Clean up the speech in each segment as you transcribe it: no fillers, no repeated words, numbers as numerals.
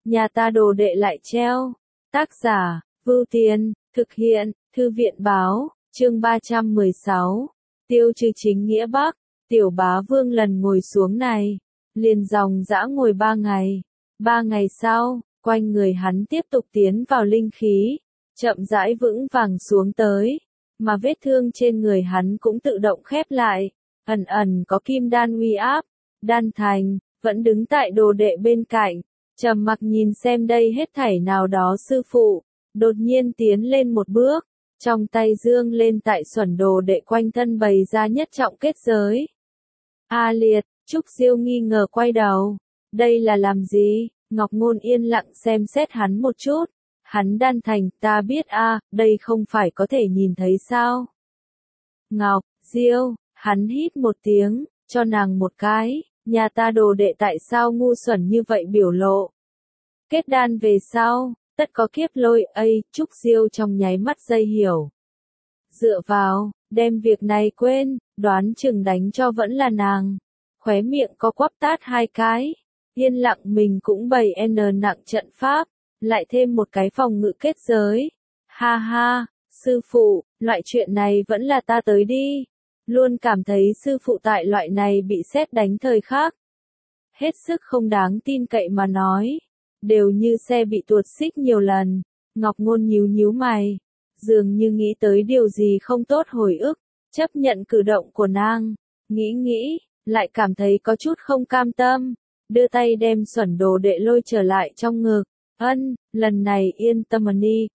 nhà ta đồ đệ lại treo. Tác giả, Vưu Tiên, thực hiện, Thư viện báo, chương 316. Tiêu Trừ chính nghĩa Bắc, Tiểu Bá Vương lần ngồi xuống này, liền dòng dã ngồi 3 ngày. 3 ngày sau, quanh người hắn tiếp tục tiến vào linh khí, chậm rãi vững vàng xuống tới, mà vết thương trên người hắn cũng tự động khép lại, ẩn ẩn có kim đan uy áp. Đan Thành vẫn đứng tại đồ đệ bên cạnh, trầm mặc nhìn xem đây hết thảy nào đó sư phụ, đột nhiên tiến lên một bước, trong tay dương lên tại xuẩn đồ đệ quanh thân bày ra nhất trọng kết giới. A Liệt, Trúc Diêu nghi ngờ quay đầu, đây là làm gì? Ngọc Ngôn yên lặng xem xét hắn một chút, hắn Đan Thành, ta biết a, đây không phải có thể nhìn thấy sao? Ngọc, Diêu, hắn hít một tiếng, cho nàng một cái, nhà ta đồ đệ tại sao ngu xuẩn như vậy biểu lộ. Kết đan về sau, tất có kiếp lôi, Trúc Diêu trong nháy mắt dây hiểu. Dựa vào, đem việc này quên, đoán chừng đánh cho vẫn là nàng. Khóe miệng có quắp tát 2 cái, yên lặng mình cũng bày N nặng trận pháp, lại thêm một cái phòng ngự kết giới. Ha ha, sư phụ, loại chuyện này vẫn là ta tới đi. Luôn cảm thấy sư phụ tại loại này bị sét đánh thời khắc. Hết sức không đáng tin cậy mà nói. Đều như xe bị tuột xích nhiều lần. Ngọc Ngôn nhíu mày. Dường như nghĩ tới điều gì không tốt hồi ức. Chấp nhận cử động của nàng. Nghĩ, lại cảm thấy có chút không cam tâm. Đưa tay đem xuẩn đồ đệ lôi trở lại trong ngực. Lần này yên tâm đi,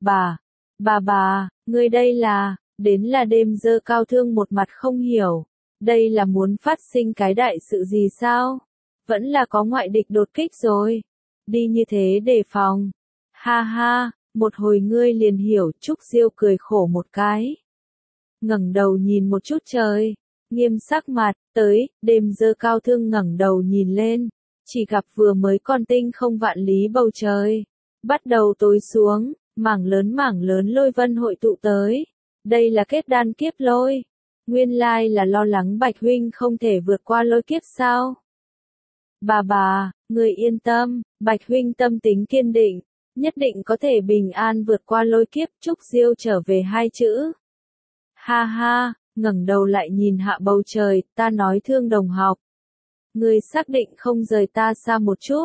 bà, ngươi đây là... Đến là đêm dơ cao thương một mặt không hiểu. Đây là muốn phát sinh cái đại sự gì sao? Vẫn là có ngoại địch đột kích rồi. Đi như thế đề phòng. Ha ha, một hồi ngươi liền hiểu. Trúc Diêu cười khổ một cái. Ngẩng đầu nhìn một chút trời. Nghiêm sắc mặt, tới, đêm dơ cao thương ngẩng đầu nhìn lên. Chỉ gặp vừa mới con tinh không vạn lý bầu trời. Bắt đầu tối xuống, mảng lớn lôi vân hội tụ tới. Đây là kết đan kiếp lôi. Nguyên lai là lo lắng Bạch huynh không thể vượt qua lôi kiếp sao? Bà, người yên tâm, Bạch huynh tâm tính kiên định, nhất định có thể bình an vượt qua lôi kiếp. Trúc Diêu trở về 2 chữ. Ha ha, ngẩng đầu lại nhìn hạ bầu trời, ta nói Thương đồng học. Người xác định không rời ta xa một chút.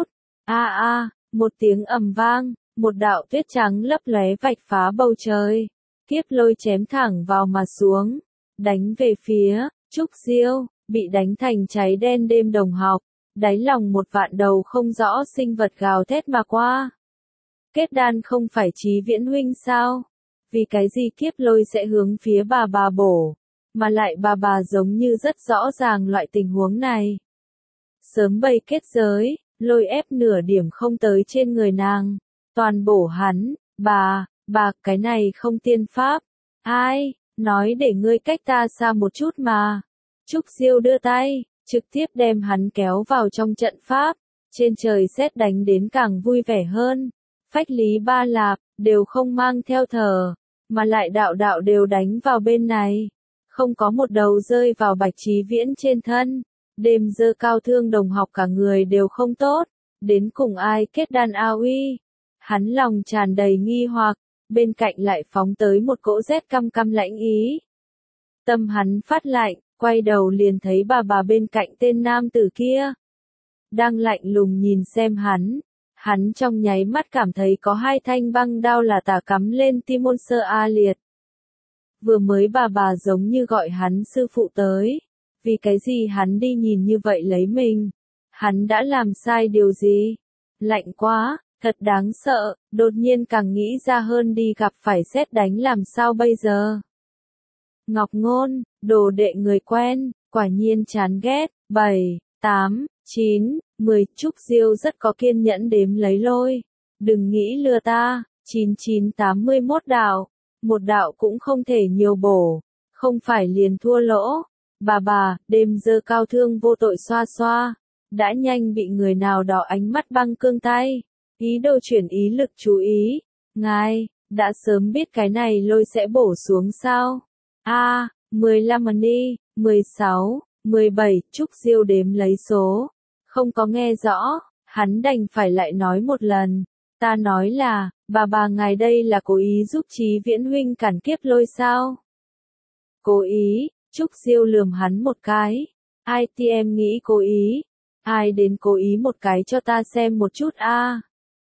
Một tiếng ầm vang, một đạo tuyết trắng lấp lóe vạch phá bầu trời. Kiếp lôi chém thẳng vào mà xuống, đánh về phía Trúc Diêu, bị đánh thành cháy đen. Đêm đồng học, đáy lòng một vạn đầu không rõ sinh vật gào thét mà qua. Kết đan không phải Chí Viễn huynh sao? Vì cái gì kiếp lôi sẽ hướng phía bà bổ, mà lại bà giống như rất rõ ràng loại tình huống này. Sớm bày kết giới, lôi ép nửa điểm không tới trên người nàng, toàn bổ hắn. Bà, cái này không tiên pháp. Ai, nói để ngươi cách ta xa một chút mà. Trúc Diêu đưa tay, trực tiếp đem hắn kéo vào trong trận pháp. Trên trời sét đánh đến càng vui vẻ hơn. Phách Lý Ba Lạp, đều không mang theo thờ, mà lại đạo đều đánh vào bên này. Không có một đầu rơi vào Bạch Chí Viễn trên thân. Đêm dơ cao thương đồng học cả người đều không tốt. Đến cùng ai kết đan a uy. Hắn lòng tràn đầy nghi hoặc. Bên cạnh lại phóng tới một cỗ rét căm lãnh ý. Tâm hắn phát lạnh, quay đầu liền thấy bà bên cạnh tên nam tử kia. Đang lạnh lùng nhìn xem hắn trong nháy mắt cảm thấy có 2 thanh băng đao là tả cắm lên tim môn sơ A Liệt. Vừa mới bà giống như gọi hắn sư phụ tới. Vì cái gì hắn đi nhìn như vậy lấy mình? Hắn đã làm sai điều gì? Lạnh quá! Thật đáng sợ, đột nhiên càng nghĩ ra hơn đi gặp phải sét đánh làm sao bây giờ. Ngọc Ngôn, đồ đệ người quen, quả nhiên chán ghét. 7, 8, 9, 10. Trúc Diêu rất có kiên nhẫn đếm lấy lôi. Đừng nghĩ lừa ta, 9981 đạo. Một đạo cũng không thể nhiều bổ, không phải liền thua lỗ. Bà, đêm dơ cao thương vô tội xoa. Đã nhanh bị người nào đó ánh mắt băng cương tay. Ý đồ chuyển ý lực chú ý. Ngài, đã sớm biết cái này lôi sẽ bổ xuống sao? 15 đi, 16, 17. Trúc Diêu đếm lấy số. Không có nghe rõ, hắn đành phải lại nói một lần. Ta nói là, bà ngài đây là cố ý giúp Chí Viễn huynh cản kiếp lôi sao? Cố ý, Trúc Diêu lườm hắn một cái. Ai thì em nghĩ cố ý? Ai đến cố ý một cái cho ta xem một chút a?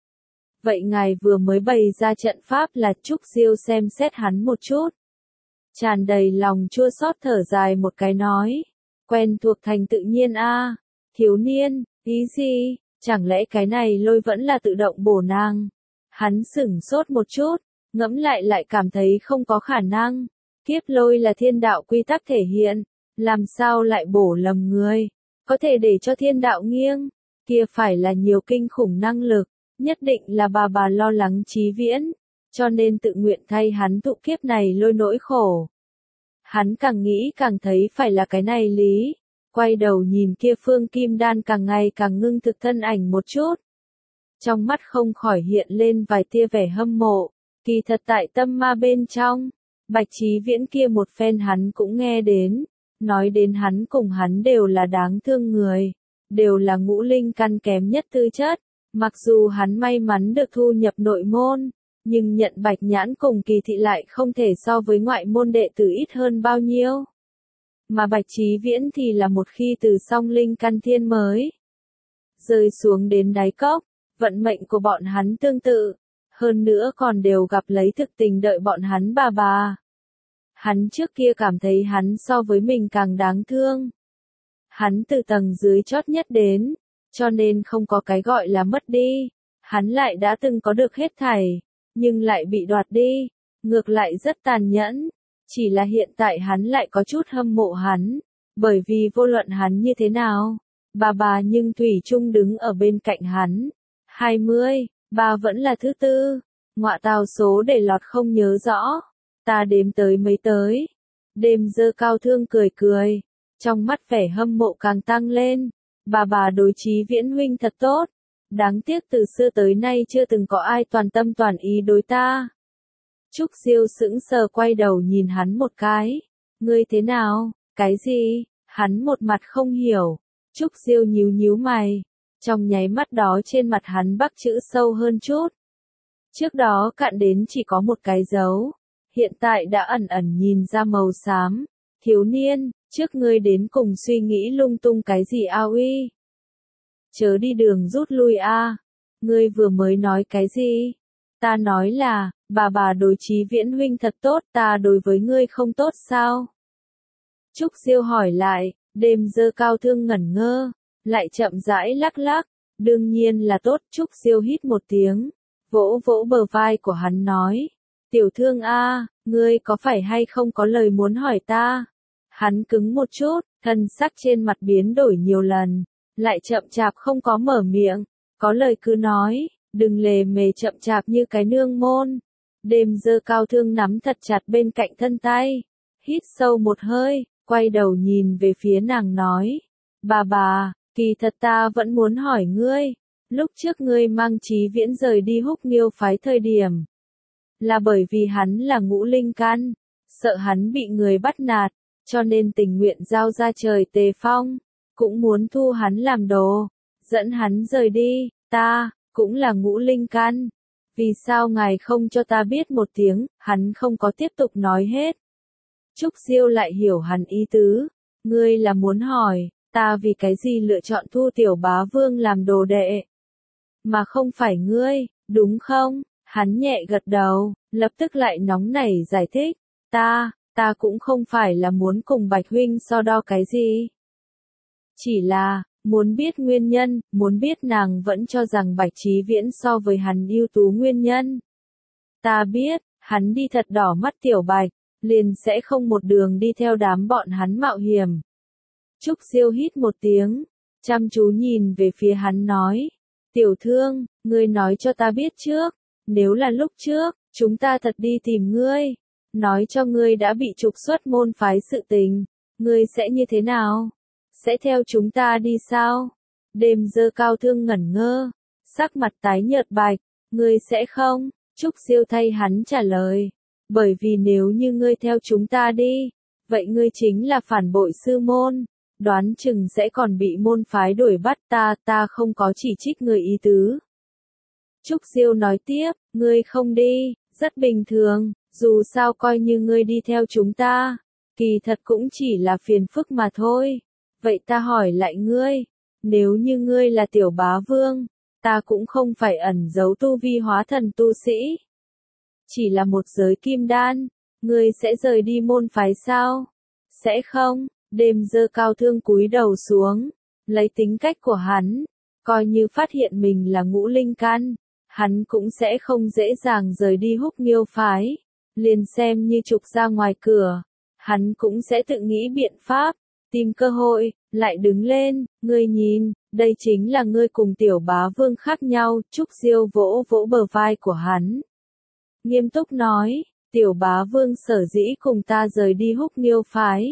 Vậy ngài vừa mới bày ra trận pháp là Trúc Diêu xem xét hắn một chút. Tràn đầy lòng chua xót thở dài một cái nói. Quen thuộc thành tự nhiên a. Thiếu niên, ý gì? Chẳng lẽ cái này lôi vẫn là tự động bổ nàng? Hắn sửng sốt một chút, ngẫm lại cảm thấy không có khả năng. Kiếp lôi là thiên đạo quy tắc thể hiện, làm sao lại bổ lầm người? Có thể để cho thiên đạo nghiêng, kia phải là nhiều kinh khủng năng lực, nhất định là bà lo lắng Chí Viễn, cho nên tự nguyện thay hắn thụ kiếp này lôi nỗi khổ. Hắn càng nghĩ càng thấy phải là cái này lý, quay đầu nhìn kia Phương Kim Đan càng ngày càng ngưng thực thân ảnh một chút. Trong mắt không khỏi hiện lên vài tia vẻ hâm mộ, kỳ thật tại tâm ma bên trong, Bạch Chí Viễn kia một phen hắn cũng nghe đến, nói đến hắn cùng hắn đều là đáng thương người, đều là ngũ linh căn kém nhất tư chất, mặc dù hắn may mắn được thu nhập nội môn, nhưng nhận Bạch Nhãn cùng Kỳ Thị lại không thể so với ngoại môn đệ tử ít hơn bao nhiêu. Mà Bạch Chí Viễn thì là một khi từ song linh căn thiên mới rơi xuống đến đáy cốc, vận mệnh của bọn hắn tương tự, hơn nữa còn đều gặp lấy thực tình đợi bọn hắn bà. Hắn trước kia cảm thấy hắn so với mình càng đáng thương. Hắn từ tầng dưới chót nhất đến, cho nên không có cái gọi là mất đi. Hắn lại đã từng có được hết thảy, nhưng lại bị đoạt đi, ngược lại rất tàn nhẫn. Chỉ là hiện tại hắn lại có chút hâm mộ hắn, bởi vì vô luận hắn như thế nào, bà nhưng thủy chung đứng ở bên cạnh hắn. 20, bà vẫn là thứ tư, ngọa tào số để lọt không nhớ rõ, ta đếm tới mấy tới. Đêm Dơ Cao Thương cười, trong mắt vẻ hâm mộ càng tăng lên. Bà đối Chí Viễn huynh thật tốt, đáng tiếc từ xưa tới nay chưa từng có ai toàn tâm toàn ý đối ta. Trúc Diêu sững sờ quay đầu nhìn hắn một cái. Ngươi thế nào? Cái gì? Hắn một mặt không hiểu. Trúc Diêu nhíu mày. Trong nháy mắt đó trên mặt hắn bắc chữ sâu hơn chút. Trước đó cạn đến chỉ có một cái dấu. Hiện tại đã ẩn nhìn ra màu xám. Thiếu niên, trước ngươi đến cùng suy nghĩ lung tung cái gì ao uy? Chớ đi đường rút lui a. Ngươi vừa mới nói cái gì? Ta nói là, bà đối Chí Viễn huynh thật tốt, ta đối với ngươi không tốt sao? Trúc Diêu hỏi lại, Đêm Dơ Cao Thương ngẩn ngơ, lại chậm rãi lắc, đương nhiên là tốt. Trúc Diêu hít một tiếng, vỗ bờ vai của hắn nói, tiểu thương a, ngươi có phải hay không có lời muốn hỏi ta? Hắn cứng một chút, thân sắc trên mặt biến đổi nhiều lần, lại chậm chạp không có mở miệng, có lời cứ nói. Đừng lề mề chậm chạp như cái nương môn. Đêm Dơ Cao Thương nắm thật chặt bên cạnh thân tay. Hít sâu một hơi, quay đầu nhìn về phía nàng nói. Bà, kỳ thật ta vẫn muốn hỏi ngươi. Lúc trước ngươi mang Chí Viễn rời đi Húc Nghiêu phái thời điểm. Là bởi vì hắn là ngũ linh căn. Sợ hắn bị người bắt nạt. Cho nên tình nguyện giao ra trời Tề Phong. Cũng muốn thu hắn làm đồ. Dẫn hắn rời đi. Ta cũng là ngũ linh căn. Vì sao ngài không cho ta biết một tiếng? Hắn không có tiếp tục nói hết. Trúc Diêu lại hiểu hắn ý tứ. Ngươi là muốn hỏi, ta vì cái gì lựa chọn thu Tiểu Bá Vương làm đồ đệ? Mà không phải ngươi, đúng không? Hắn nhẹ gật đầu, lập tức lại nóng nảy giải thích. Ta cũng không phải là muốn cùng Bạch huynh so đo cái gì. Chỉ là, muốn biết nguyên nhân, muốn biết nàng vẫn cho rằng Bạch Chí Viễn so với hắn ưu tú nguyên nhân. Ta biết, hắn đi thật đỏ mắt Tiểu Bạch, liền sẽ không một đường đi theo đám bọn hắn mạo hiểm. Trúc Diêu hít một tiếng, chăm chú nhìn về phía hắn nói. Tiểu thương, ngươi nói cho ta biết trước, nếu là lúc trước, chúng ta thật đi tìm ngươi, nói cho ngươi đã bị trục xuất môn phái sự tình, ngươi sẽ như thế nào? Sẽ theo chúng ta đi sao? Đêm Dơ Cao Thương ngẩn ngơ, sắc mặt tái nhợt bạch, ngươi sẽ không? Trúc Diêu thay hắn trả lời, bởi vì nếu như ngươi theo chúng ta đi, vậy ngươi chính là phản bội sư môn, đoán chừng sẽ còn bị môn phái đuổi bắt. Ta không có chỉ trích người ý tứ. Trúc Diêu nói tiếp, ngươi không đi, rất bình thường, dù sao coi như ngươi đi theo chúng ta, kỳ thật cũng chỉ là phiền phức mà thôi. Vậy ta hỏi lại ngươi, nếu như ngươi là tiểu bá vương, ta cũng không phải ẩn giấu tu vi hóa thần tu sĩ. Chỉ là một giới kim đan, ngươi sẽ rời đi môn phái sao? Sẽ không, Đêm Dơ Cao Thương cúi đầu xuống, lấy tính cách của hắn, coi như phát hiện mình là ngũ linh căn, hắn cũng sẽ không dễ dàng rời đi Húc Nghiêu phái, liền xem như trục ra ngoài cửa, hắn cũng sẽ tự nghĩ biện pháp, tìm cơ hội, lại đứng lên, ngươi nhìn, đây chính là ngươi cùng tiểu bá vương khác nhau. Trúc Diêu vỗ vỗ bờ vai của hắn, nghiêm túc nói, tiểu bá vương sở dĩ cùng ta rời đi Húc Nghiêu phái,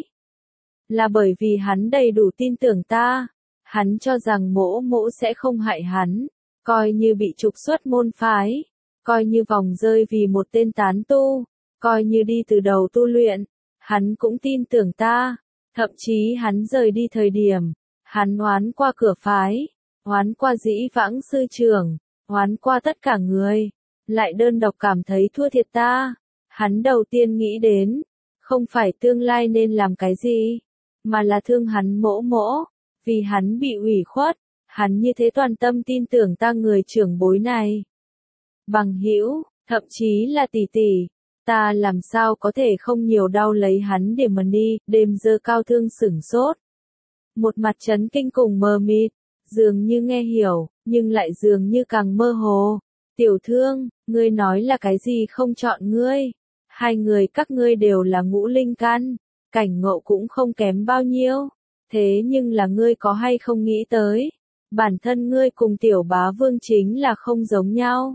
là bởi vì hắn đầy đủ tin tưởng ta, hắn cho rằng mỗ mỗ sẽ không hại hắn, coi như bị trục xuất môn phái, coi như vòng rơi vì một tên tán tu, coi như đi từ đầu tu luyện, hắn cũng tin tưởng ta, thậm chí hắn rời đi thời điểm, hắn oán qua cửa phái, oán qua dĩ vãng sư trưởng, oán qua tất cả người, lại đơn độc cảm thấy thua thiệt ta, hắn đầu tiên nghĩ đến, không phải tương lai nên làm cái gì, mà là thương hắn mỗ mỗ, vì hắn bị ủy khuất, hắn như thế toàn tâm tin tưởng ta người trưởng bối này. Bằng hữu, thậm chí là tỷ tỷ, ta làm sao có thể không nhiều đau lấy hắn để mà đi. Đêm Dơ Cao Thương sửng sốt, một mặt chấn kinh cùng mờ mịt, dường như nghe hiểu, nhưng lại dường như càng mơ hồ. Tiểu Thương, ngươi nói là cái gì không chọn ngươi? Hai người các ngươi đều là ngũ linh căn, cảnh ngộ cũng không kém bao nhiêu, thế nhưng là ngươi có hay không nghĩ tới, bản thân ngươi cùng tiểu bá vương chính là không giống nhau.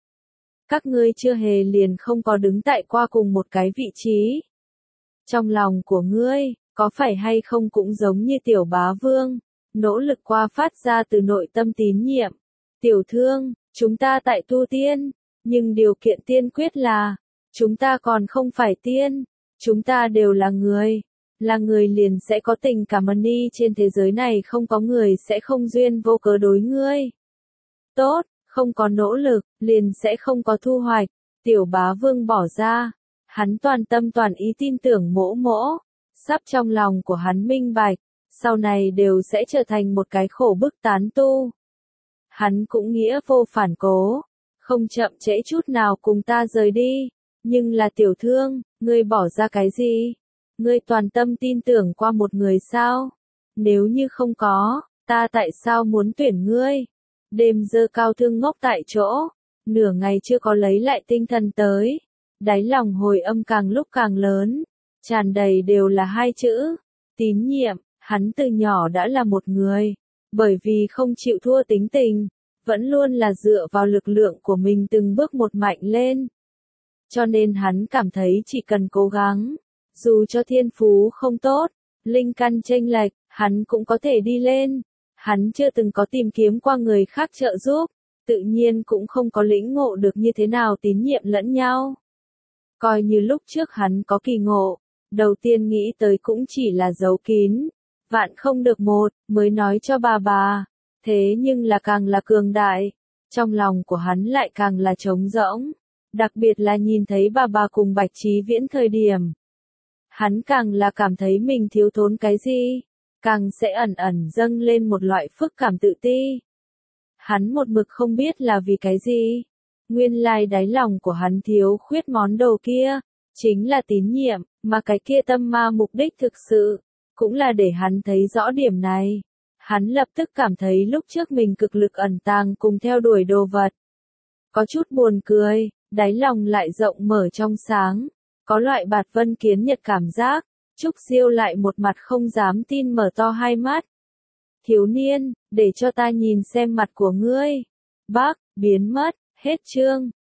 Các ngươi chưa hề liền không có đứng tại qua cùng một cái vị trí. Trong lòng của ngươi, có phải hay không cũng giống như tiểu bá vương, nỗ lực qua phát ra từ nội tâm tín nhiệm. Tiểu Thương, chúng ta tại tu tiên, nhưng điều kiện tiên quyết là, chúng ta còn không phải tiên, chúng ta đều là người liền sẽ có tình cảm đi, trên thế giới này không có người sẽ không duyên vô cớ đối ngươi. Tốt, không có nỗ lực, liền sẽ không có thu hoạch. Tiểu bá vương bỏ ra, hắn toàn tâm toàn ý tin tưởng mỗ mỗ, sắp trong lòng của hắn minh bạch, sau này đều sẽ trở thành một cái khổ bức tán tu. Hắn cũng nghĩa vô phản cố, không chậm trễ chút nào cùng ta rời đi, nhưng là Tiểu Thương, ngươi bỏ ra cái gì? Ngươi toàn tâm tin tưởng qua một người sao? Nếu như không có, ta tại sao muốn tuyển ngươi? Đêm Dơ Cao Thương ngốc tại chỗ, nửa ngày chưa có lấy lại tinh thần tới, đáy lòng hồi âm càng lúc càng lớn, tràn đầy đều là hai chữ, tín nhiệm. Hắn từ nhỏ đã là một người, bởi vì không chịu thua tính tình, vẫn luôn là dựa vào lực lượng của mình từng bước một mạnh lên. Cho nên hắn cảm thấy chỉ cần cố gắng, dù cho thiên phú không tốt, linh căn chênh lệch, hắn cũng có thể đi lên. Hắn chưa từng có tìm kiếm qua người khác trợ giúp, tự nhiên cũng không có lĩnh ngộ được như thế nào tín nhiệm lẫn nhau. Coi như lúc trước hắn có kỳ ngộ, đầu tiên nghĩ tới cũng chỉ là giấu kín, vạn không được một, mới nói cho bà. Thế nhưng là càng là cường đại, trong lòng của hắn lại càng là trống rỗng, đặc biệt là nhìn thấy bà cùng Bạch Chí Viễn thời điểm. Hắn càng là cảm thấy mình thiếu thốn cái gì, càng sẽ ẩn ẩn dâng lên một loại phức cảm tự ti. Hắn một mực không biết là vì cái gì, nguyên lai đáy lòng của hắn thiếu khuyết món đồ kia, chính là tín nhiệm, mà cái kia tâm ma mục đích thực sự, cũng là để hắn thấy rõ điểm này. Hắn lập tức cảm thấy lúc trước mình cực lực ẩn tàng cùng theo đuổi đồ vật. Có chút buồn cười, đáy lòng lại rộng mở trong sáng, có loại bạt vân kiến nhật cảm giác. Trúc Diêu lại một mặt không dám tin mở to hai mắt. Thiếu niên, để cho ta nhìn xem mặt của ngươi. Bác, biến mất, hết chương.